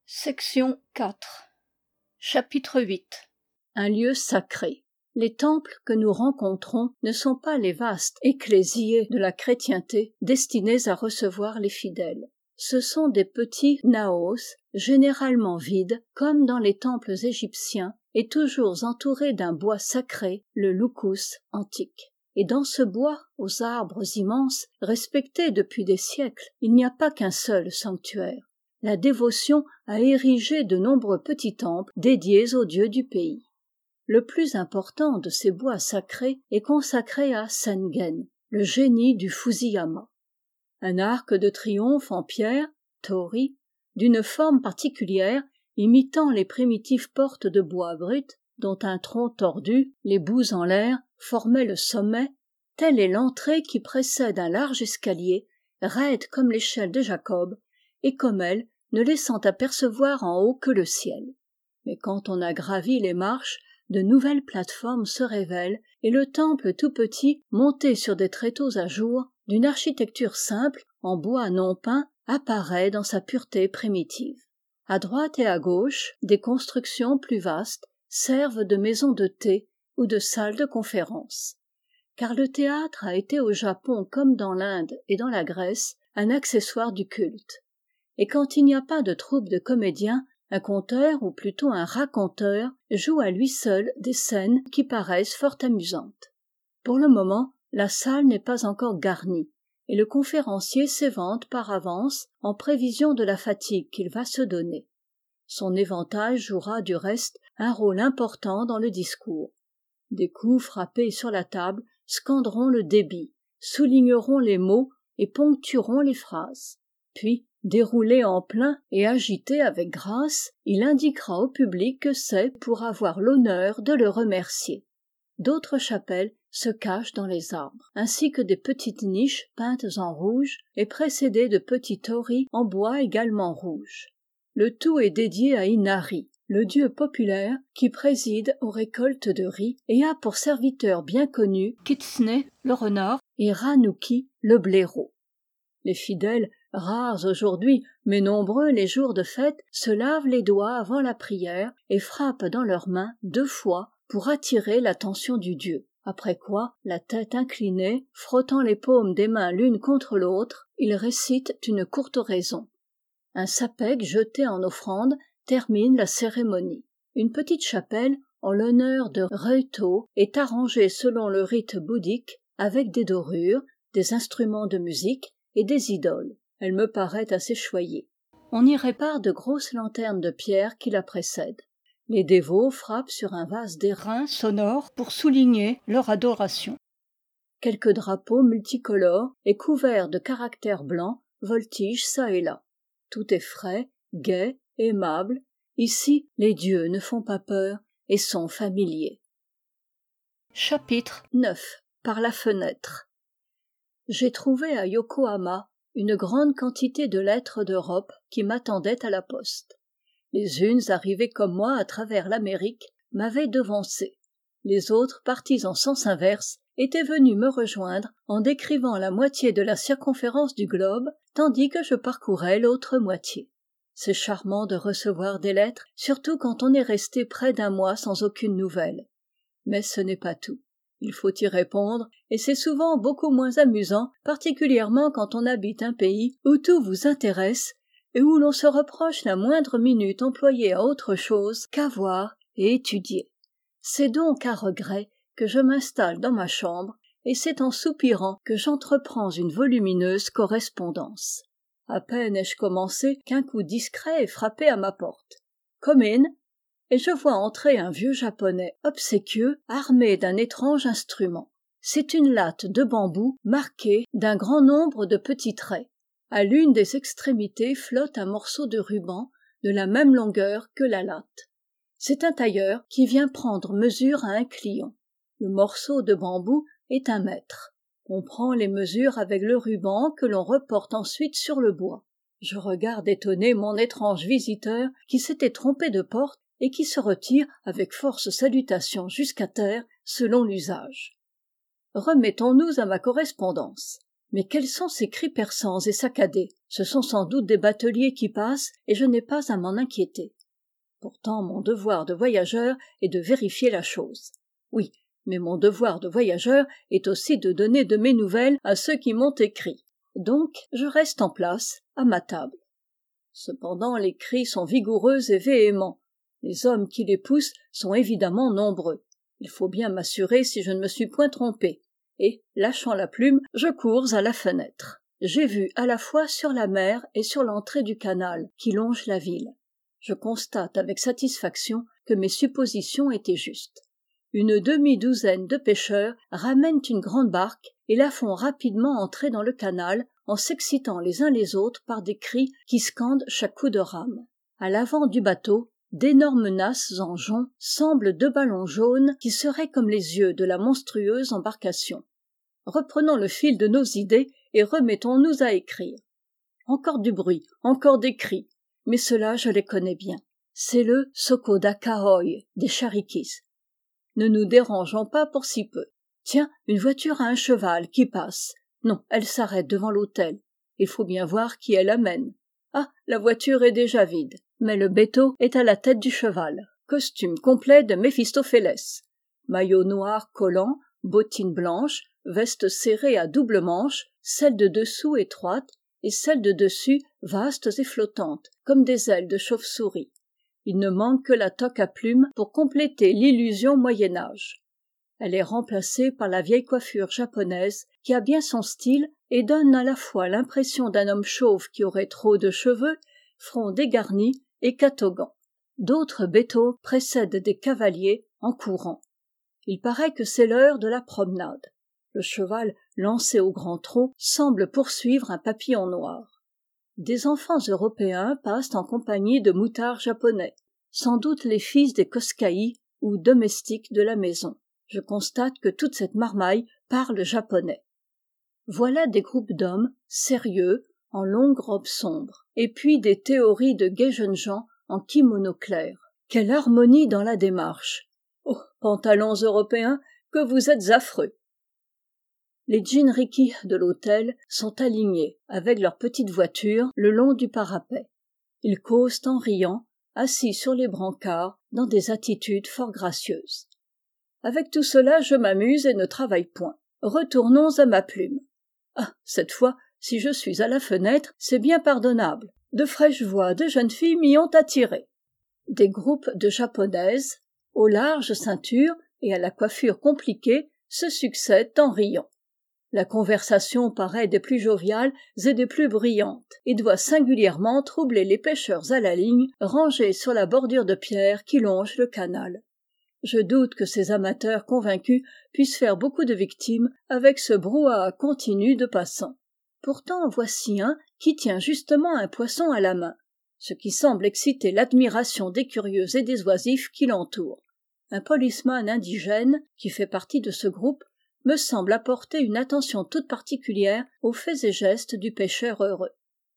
Section 4. Chapitre 8. Un lieu sacré. Les temples que nous rencontrons ne sont pas les vastes ecclésiés de la chrétienté destinés à recevoir les fidèles. Ce sont des petits naos, généralement vides, comme dans les temples égyptiens, et toujours entourés d'un bois sacré, le loukous antique. Et dans ce bois, aux arbres immenses, respectés depuis des siècles, il n'y a pas qu'un seul sanctuaire. La dévotion a érigé de nombreux petits temples dédiés aux dieux du pays. Le plus important de ces bois sacrés est consacré à Sengen, le génie du Fusiyama. Un arc de triomphe en pierre, tori, d'une forme particulière, imitant les primitives portes de bois brut, dont un tronc tordu, les bouts en l'air, formait le sommet, telle est l'entrée qui précède un large escalier, raide comme l'échelle de Jacob, et comme elle, ne laissant apercevoir en haut que le ciel. Mais quand on a gravi les marches, de nouvelles plateformes se révèlent, et le temple tout petit, monté sur des tréteaux à jour, d'une architecture simple, en bois non peint, apparaît dans sa pureté primitive. À droite et à gauche, des constructions plus vastes servent de maisons de thé ou de salles de conférence. Car le théâtre a été au Japon comme dans l'Inde et dans la Grèce, un accessoire du culte. Et quand il n'y a pas de troupe de comédiens, un conteur ou plutôt un raconteur joue à lui seul des scènes qui paraissent fort amusantes. Pour le moment, la salle n'est pas encore garnie, et le conférencier s'évente par avance en prévision de la fatigue qu'il va se donner. Son éventail jouera du reste un rôle important dans le discours. Des coups frappés sur la table scanderont le débit, souligneront les mots et ponctueront les phrases. Puis, déroulé en plein et agité avec grâce, il indiquera au public que c'est pour avoir l'honneur de le remercier. D'autres chapelles se cachent dans les arbres, ainsi que des petites niches peintes en rouge et précédées de petits torii en bois également rouge. Le tout est dédié à Inari, le dieu populaire qui préside aux récoltes de riz et a pour serviteur bien connu Kitsune, le renard, et Ranuki, le blaireau. Les fidèles, rares aujourd'hui, mais nombreux les jours de fête, se lavent les doigts avant la prière et frappent dans leurs mains 2 fois pour attirer l'attention du dieu. Après quoi, la tête inclinée, frottant les paumes des mains l'une contre l'autre, ils récitent une courte oraison. Un sapèque jeté en offrande termine la cérémonie. Une petite chapelle, en l'honneur de Reuto, est arrangée selon le rite bouddhique, avec des dorures, des instruments de musique et des idoles. Elle me paraît assez choyée. On y répare de grosses lanternes de pierre qui la précèdent. Les dévots frappent sur un vase d'airain sonore pour souligner leur adoration. Quelques drapeaux multicolores et couverts de caractères blancs voltigent çà et là. Tout est frais, gai, aimable. Ici, les dieux ne font pas peur et sont familiers. Chapitre 9. Par la fenêtre. J'ai trouvé à Yokohama une grande quantité de lettres d'Europe qui m'attendaient à la poste. Les unes arrivées comme moi à travers l'Amérique m'avaient devancé. Les autres, parties en sens inverse, étaient venues me rejoindre en décrivant la moitié de la circonférence du globe, tandis que je parcourais l'autre moitié. C'est charmant de recevoir des lettres, surtout quand on est resté près d'1 mois sans aucune nouvelle. Mais ce n'est pas tout. Il faut y répondre, et c'est souvent beaucoup moins amusant, particulièrement quand on habite un pays où tout vous intéresse et où l'on se reproche la moindre minute employée à autre chose qu'à voir et étudier. C'est donc à regret que je m'installe dans ma chambre, et c'est en soupirant que j'entreprends une volumineuse correspondance. À peine ai-je commencé qu'un coup discret est frappé à ma porte. « Come in !» et je vois entrer un vieux japonais obséquieux, armé d'un étrange instrument. C'est une latte de bambou marquée d'un grand nombre de petits traits. À l'une des extrémités flotte un morceau de ruban de la même longueur que la latte. C'est un tailleur qui vient prendre mesure à un client. Le morceau de bambou est 1 mètre. On prend les mesures avec le ruban que l'on reporte ensuite sur le bois. Je regarde étonné mon étrange visiteur qui s'était trompé de porte et qui se retire avec force salutations jusqu'à terre selon l'usage. Remettons-nous à ma correspondance. Mais quels sont ces cris perçants et saccadés? Ce sont sans doute des bateliers qui passent, et je n'ai pas à m'en inquiéter. Pourtant, mon devoir de voyageur est de vérifier la chose. Oui, mais mon devoir de voyageur est aussi de donner de mes nouvelles à ceux qui m'ont écrit. Donc, je reste en place, à ma table. Cependant, les cris sont vigoureux et véhéments. Les hommes qui les poussent sont évidemment nombreux. Il faut bien m'assurer si je ne me suis point trompé. Et, lâchant la plume, je cours à la fenêtre. J'ai vu à la fois sur la mer et sur l'entrée du canal qui longe la ville. Je constate avec satisfaction que mes suppositions étaient justes. Une demi-douzaine de pêcheurs ramènent une grande barque et la font rapidement entrer dans le canal en s'excitant les uns les autres par des cris qui scandent chaque coup de rame. À l'avant du bateau, d'énormes nasses en jonc semblent deux ballons jaunes qui seraient comme les yeux de la monstrueuse embarcation. Reprenons le fil de nos idées et remettons-nous à écrire. Encore du bruit, encore des cris, mais ceux-là je les connais bien. C'est le Sokodakaoi des Charikis. Ne nous dérangeons pas pour si peu. Tiens, une voiture à un cheval qui passe. Non, elle s'arrête devant l'hôtel. Il faut bien voir qui elle amène. Ah, la voiture est déjà vide. Mais le béto est à la tête du cheval. Costume complet de Méphistophélès. Maillot noir collant, bottines blanches, veste serrée à double manche, celle de dessous étroite et celle de dessus vastes et flottantes, comme des ailes de chauve-souris. Il ne manque que la toque à plumes pour compléter l'illusion Moyen-Âge. Elle est remplacée par la vieille coiffure japonaise qui a bien son style et donne à la fois l'impression d'un homme chauve qui aurait trop de cheveux, front dégarni et catogan. D'autres bétos précèdent des cavaliers en courant. Il paraît que c'est l'heure de la promenade. Le cheval, lancé au grand trot, semble poursuivre un papillon noir. Des enfants européens passent en compagnie de moutards japonais, sans doute les fils des Koskai ou domestiques de la maison. Je constate que toute cette marmaille parle japonais. Voilà des groupes d'hommes, sérieux, en longues robes sombres, et puis des théories de gais jeunes gens en kimono clair. Quelle harmonie dans la démarche! Oh, pantalons européens, que vous êtes affreux! Les jinrikis de l'hôtel sont alignés, avec leurs petites voitures, le long du parapet. Ils causent en riant, assis sur les brancards, dans des attitudes fort gracieuses. Avec tout cela, je m'amuse et ne travaille point. Retournons à ma plume. Ah, cette fois, si je suis à la fenêtre, c'est bien pardonnable. De fraîches voix de jeunes filles m'y ont attiré. Des groupes de japonaises, aux larges ceintures et à la coiffure compliquée, se succèdent en riant. La conversation paraît des plus joviales et des plus brillantes, et doit singulièrement troubler les pêcheurs à la ligne, rangés sur la bordure de pierre qui longe le canal. Je doute que ces amateurs convaincus puissent faire beaucoup de victimes avec ce brouhaha continu de passants. Pourtant voici un qui tient justement un poisson à la main, ce qui semble exciter l'admiration des curieux et des oisifs qui l'entourent. Un policeman indigène, qui fait partie de ce groupe, me semble apporter une attention toute particulière aux faits et gestes du pêcheur heureux.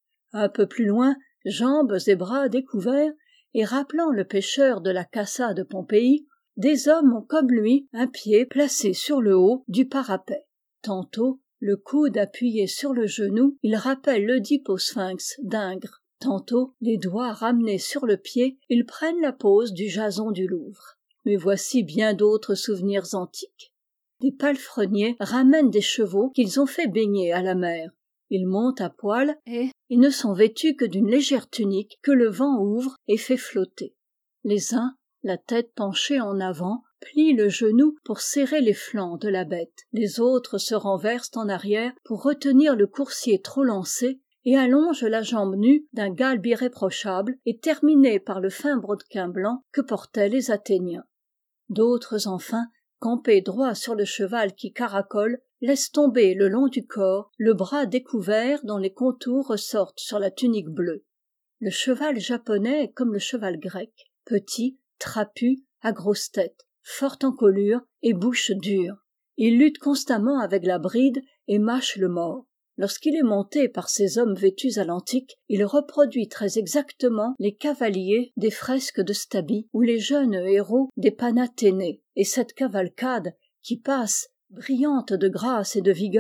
Un peu plus loin, jambes et bras découverts, et rappelant le pêcheur de la Cassa de Pompéi, des hommes ont comme lui un pied placé sur le haut du parapet. Tantôt, le coude appuyé sur le genou, ils rappellent l'Œdipe sphinx d'Ingres. Tantôt, les doigts ramenés sur le pied, ils prennent la pose du Jason du Louvre. Mais voici bien d'autres souvenirs antiques. Des palefreniers ramènent des chevaux qu'ils ont fait baigner à la mer. Ils montent à poil et ils ne sont vêtus que d'une légère tunique que le vent ouvre et fait flotter. Les uns, la tête penchée en avant, plient le genou pour serrer les flancs de la bête. Les autres se renversent en arrière pour retenir le coursier trop lancé et allongent la jambe nue d'un galbe irréprochable et terminé par le fin brodequin blanc que portaient les Athéniens. D'autres, enfin, campés droit sur le cheval qui caracole, laissent tomber le long du corps le bras découvert dont les contours ressortent sur la tunique bleue. Le cheval japonais est comme le cheval grec, petit, trapu, à grosse tête, fort encolure et bouche dure. Il lutte constamment avec la bride et mâche le mors. Lorsqu'il est monté par ces hommes vêtus à l'antique, il reproduit très exactement les cavaliers des fresques de Stabi ou les jeunes héros des Panathénées, et cette cavalcade, qui passe, brillante de grâce et de vigueur,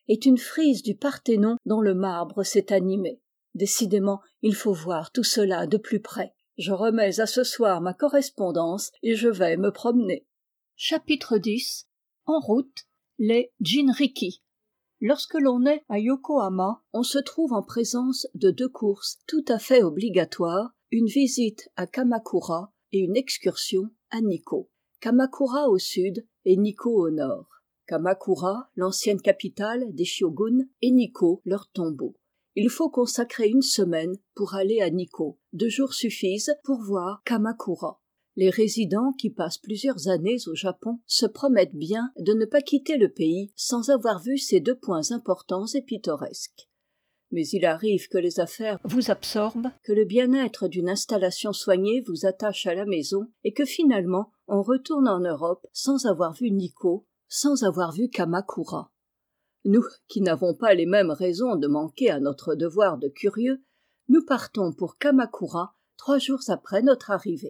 est une frise du Parthénon dont le marbre s'est animé. Décidément, il faut voir tout cela de plus près. Je remets à ce soir ma correspondance et je vais me promener. Chapitre 10. En route, les Jinriki. Lorsque l'on est à Yokohama, on se trouve en présence de 2 courses tout à fait obligatoires, une visite à Kamakura et une excursion à Nikko. Kamakura au sud et Nikko au nord. Kamakura, l'ancienne capitale des shoguns, et Nikko, leur tombeau. Il faut consacrer 1 semaine pour aller à Nikko. 2 jours suffisent pour voir Kamakura. Les résidents qui passent plusieurs années au Japon se promettent bien de ne pas quitter le pays sans avoir vu ces 2 points importants et pittoresques. Mais il arrive que les affaires vous absorbent, que le bien-être d'une installation soignée vous attache à la maison et que finalement on retourne en Europe sans avoir vu Nikko, sans avoir vu Kamakura. Nous, qui n'avons pas les mêmes raisons de manquer à notre devoir de curieux, nous partons pour Kamakura 3 jours après notre arrivée.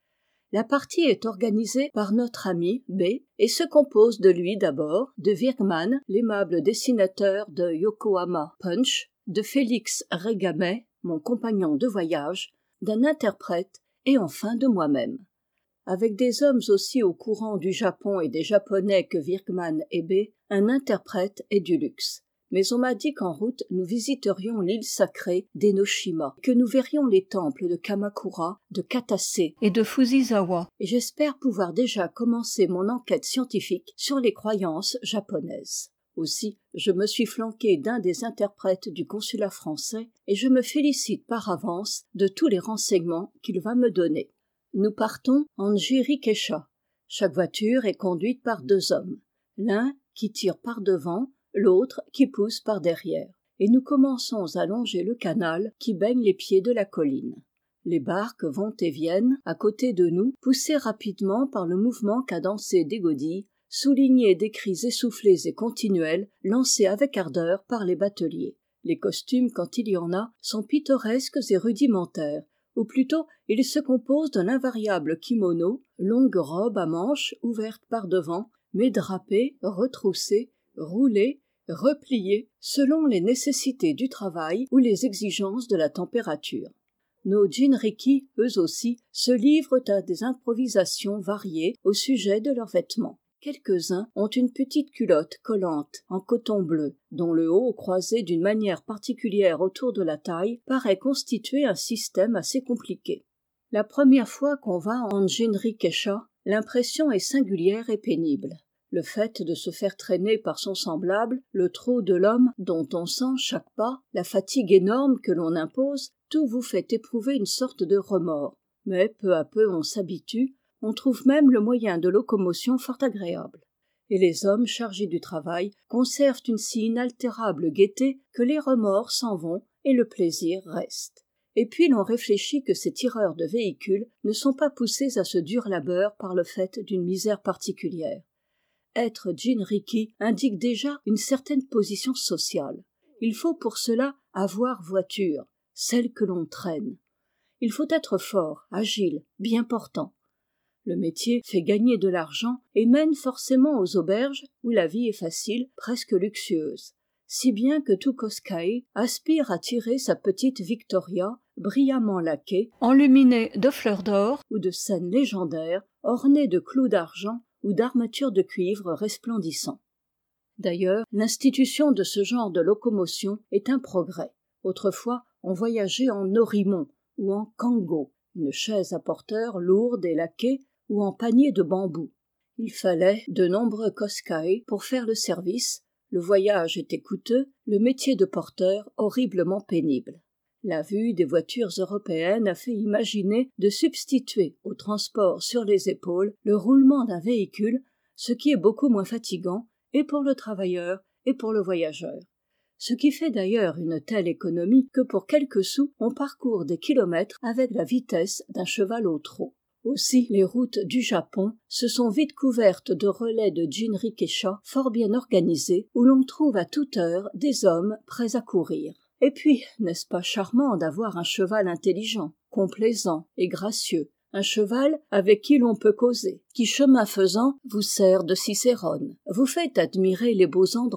La partie est organisée par notre ami B et se compose de lui d'abord, de Virkman, l'aimable dessinateur de Yokohama Punch, de Félix Régamey, mon compagnon de voyage, d'un interprète et enfin de moi-même. Avec des hommes aussi au courant du Japon et des Japonais que Virkman et B, un interprète est du luxe. Mais on m'a dit qu'en route nous visiterions l'île sacrée d'Enoshima, que nous verrions les temples de Kamakura, de Katase et de Fujisawa, et j'espère pouvoir déjà commencer mon enquête scientifique sur les croyances japonaises. Aussi, je me suis flanqué d'un des interprètes du consulat français et je me félicite par avance de tous les renseignements qu'il va me donner. Nous partons en Jirikesha. Chaque voiture est conduite par 2 hommes, l'un qui tire par devant, l'autre qui pousse par derrière, et nous commençons à longer le canal qui baigne les pieds de la colline. Les barques vont et viennent à côté de nous, poussées rapidement par le mouvement cadencé des godilles, soulignées des cris essoufflés et continuels, lancés avec ardeur par les bateliers. Les costumes, quand il y en a, sont pittoresques et rudimentaires, ou plutôt ils se composent de l'invariable kimono, longue robe à manches ouverte par devant, mais drapée, retroussée, roulée, repliée, selon les nécessités du travail ou les exigences de la température. Nos Jinriki, eux aussi, se livrent à des improvisations variées au sujet de leurs vêtements. Quelques-uns ont une petite culotte collante en coton bleu, dont le haut, croisé d'une manière particulière autour de la taille, paraît constituer un système assez compliqué. La première fois qu'on va en Jinrikesha, l'impression est singulière et pénible. Le fait de se faire traîner par son semblable, le trot de l'homme dont on sent chaque pas, la fatigue énorme que l'on impose, tout vous fait éprouver une sorte de remords. Mais peu à peu on s'habitue, on trouve même le moyen de locomotion fort agréable. Et les hommes chargés du travail conservent une si inaltérable gaieté que les remords s'en vont et le plaisir reste. Et puis l'on réfléchit que ces tireurs de véhicules ne sont pas poussés à ce dur labeur par le fait d'une misère particulière. Être Jinriki indique déjà une certaine position sociale. Il faut pour cela avoir voiture, celle que l'on traîne. Il faut être fort, agile, bien portant. Le métier fait gagner de l'argent et mène forcément aux auberges où la vie est facile, presque luxueuse. Si bien que tout Koskaï aspire à tirer sa petite Victoria, brillamment laquée, enluminée de fleurs d'or ou de scènes légendaires, ornée de clous d'argent ou d'armatures de cuivre resplendissants. D'ailleurs, l'institution de ce genre de locomotion est un progrès. Autrefois, on voyageait en norimon ou en kango, une chaise à porteur lourde et laquée, ou en panier de bambou. Il fallait de nombreux koskaï pour faire le service, le voyage était coûteux, le métier de porteur horriblement pénible. La vue des voitures européennes a fait imaginer de substituer au transport sur les épaules le roulement d'un véhicule, ce qui est beaucoup moins fatigant, et pour le travailleur et pour le voyageur. Ce qui fait d'ailleurs une telle économie que pour quelques sous, on parcourt des kilomètres avec la vitesse d'un cheval au trot. Aussi, les routes du Japon se sont vite couvertes de relais de Jinrikesha fort bien organisés, où l'on trouve à toute heure des hommes prêts à courir. Et puis, n'est-ce pas charmant d'avoir un cheval intelligent, complaisant et gracieux, un cheval avec qui l'on peut causer, qui chemin faisant vous sert de Cicérone, vous fait admirer les beaux endroits,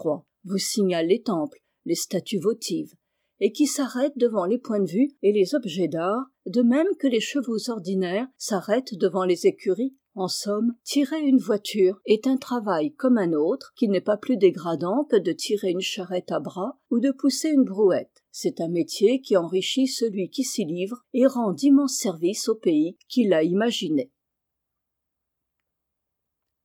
vous signale les temples, les statues votives, et qui s'arrête devant les points de vue et les objets d'art, de même que les chevaux ordinaires s'arrêtent devant les écuries. En somme, tirer une voiture est un travail comme un autre, qui n'est pas plus dégradant que de tirer une charrette à bras ou de pousser une brouette. C'est un métier qui enrichit celui qui s'y livre et rend d'immenses services au pays qui l'a imaginé.